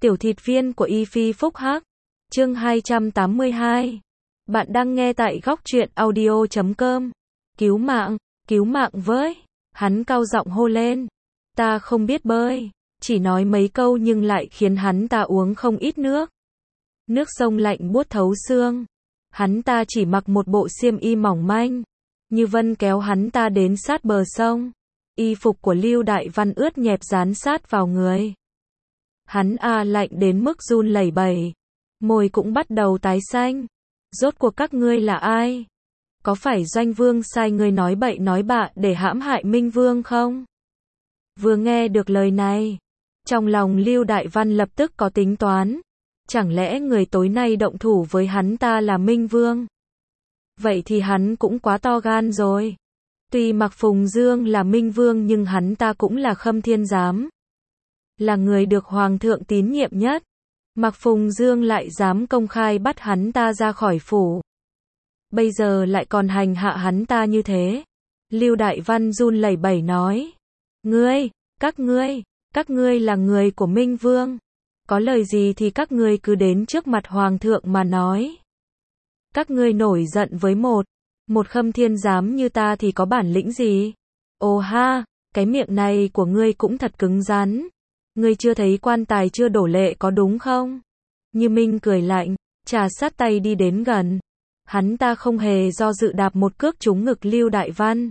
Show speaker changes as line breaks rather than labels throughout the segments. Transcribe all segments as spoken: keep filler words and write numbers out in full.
Tiểu thịt viên của Y Phi Phúc Hắc. Chương hai trăm tám mươi hai. Bạn đang nghe tại góc truyện audio chấm com. Cứu mạng, cứu mạng với. Hắn cao giọng hô lên. Ta không biết bơi. Chỉ nói mấy câu nhưng lại khiến hắn ta uống không ít nước. Nước sông lạnh buốt thấu xương. Hắn ta chỉ mặc một bộ xiêm y mỏng manh. Như Vân kéo hắn ta đến sát bờ sông. Y phục của Lưu Đại Văn ướt nhẹp dán sát vào người. Hắn a lạnh đến mức run lẩy bẩy. Môi cũng bắt đầu tái xanh. Rốt cuộc các ngươi là ai? Có phải Doanh Vương sai ngươi nói bậy nói bạ để hãm hại Minh Vương không? Vừa nghe được lời này, trong lòng Lưu Đại Văn lập tức có tính toán. Chẳng lẽ người tối nay động thủ với hắn ta là Minh Vương? Vậy thì hắn cũng quá to gan rồi. Tuy Mạc Phùng Dương là Minh Vương nhưng hắn ta cũng là Khâm Thiên Giám. Là người được Hoàng thượng tín nhiệm nhất. Mạc Phùng Dương lại dám công khai bắt hắn ta ra khỏi phủ. Bây giờ lại còn hành hạ hắn ta như thế. Lưu Đại Văn run lẩy bẩy nói. Ngươi, các ngươi, các ngươi là người của Minh Vương. Có lời gì thì các ngươi cứ đến trước mặt Hoàng thượng mà nói. Các ngươi nổi giận với một, một Khâm Thiên Giám như ta thì có bản lĩnh gì? Ồ ha, cái miệng này của ngươi cũng thật cứng rắn. Ngươi chưa thấy quan tài chưa đổ lệ có đúng không? Như Minh cười lạnh, trà sát tay đi đến gần. Hắn ta không hề do dự đạp một cước trúng ngực Lưu Đại Văn.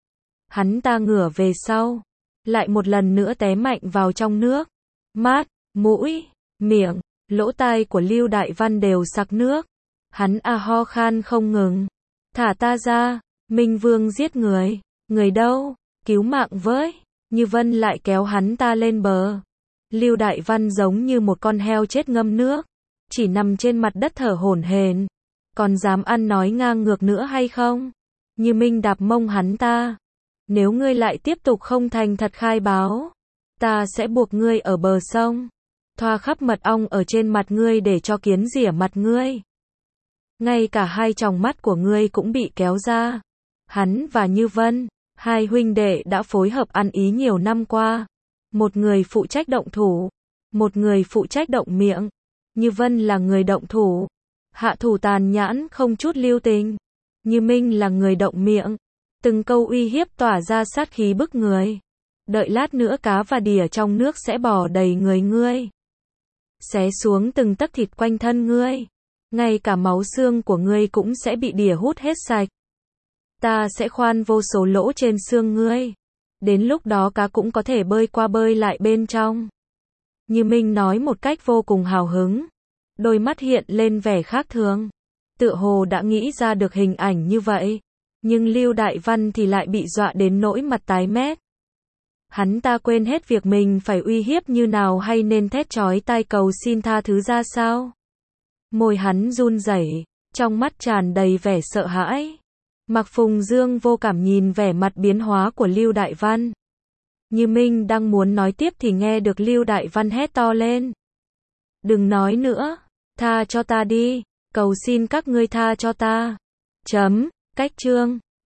Hắn ta ngửa về sau, lại một lần nữa té mạnh vào trong nước. Mắt, mũi, miệng, lỗ tai của Lưu Đại Văn đều sặc nước. Hắn a ho khan không ngừng. Thả ta ra, Minh Vương giết người. Người đâu? Cứu mạng với. Như Vân lại kéo hắn ta lên bờ. Lưu Đại Văn giống như một con heo chết ngâm nước. Chỉ nằm trên mặt đất thở hổn hển. Còn dám ăn nói ngang ngược nữa hay không? Như Minh đạp mông hắn ta. Nếu ngươi lại tiếp tục không thành thật khai báo, ta sẽ buộc ngươi ở bờ sông. Thoa khắp mật ong ở trên mặt ngươi để cho kiến rỉa mặt ngươi. Ngay cả hai tròng mắt của ngươi cũng bị kéo ra. Hắn và Như Vân, hai huynh đệ đã phối hợp ăn ý nhiều năm qua. Một người phụ trách động thủ, một người phụ trách động miệng. Như Vân là người động thủ, hạ thủ tàn nhẫn không chút lưu tình. Như Minh là người động miệng, từng câu uy hiếp tỏa ra sát khí bức người. Đợi lát nữa cá và đỉa trong nước sẽ bò đầy người ngươi. Xé xuống từng tấc thịt quanh thân ngươi. Ngay cả máu xương của ngươi cũng sẽ bị đỉa hút hết sạch. Ta sẽ khoan vô số lỗ trên xương ngươi. Đến lúc đó cá cũng có thể bơi qua bơi lại bên trong. Như Minh nói một cách vô cùng hào hứng. Đôi mắt hiện lên vẻ khác thường. Tựa hồ đã nghĩ ra được hình ảnh như vậy. Nhưng Lưu Đại Văn thì lại bị dọa đến nỗi mặt tái mét. Hắn ta quên hết việc mình phải uy hiếp như nào hay nên thét chói tai cầu xin tha thứ ra sao. Môi hắn run rẩy, trong mắt tràn đầy vẻ sợ hãi. Mạc Phùng Dương vô cảm nhìn vẻ mặt biến hóa của Lưu Đại Văn. Như Minh đang muốn nói tiếp thì nghe được Lưu Đại Văn hét to lên. Đừng nói nữa, tha cho ta đi, cầu xin các ngươi tha cho ta. Chấm, cách chương.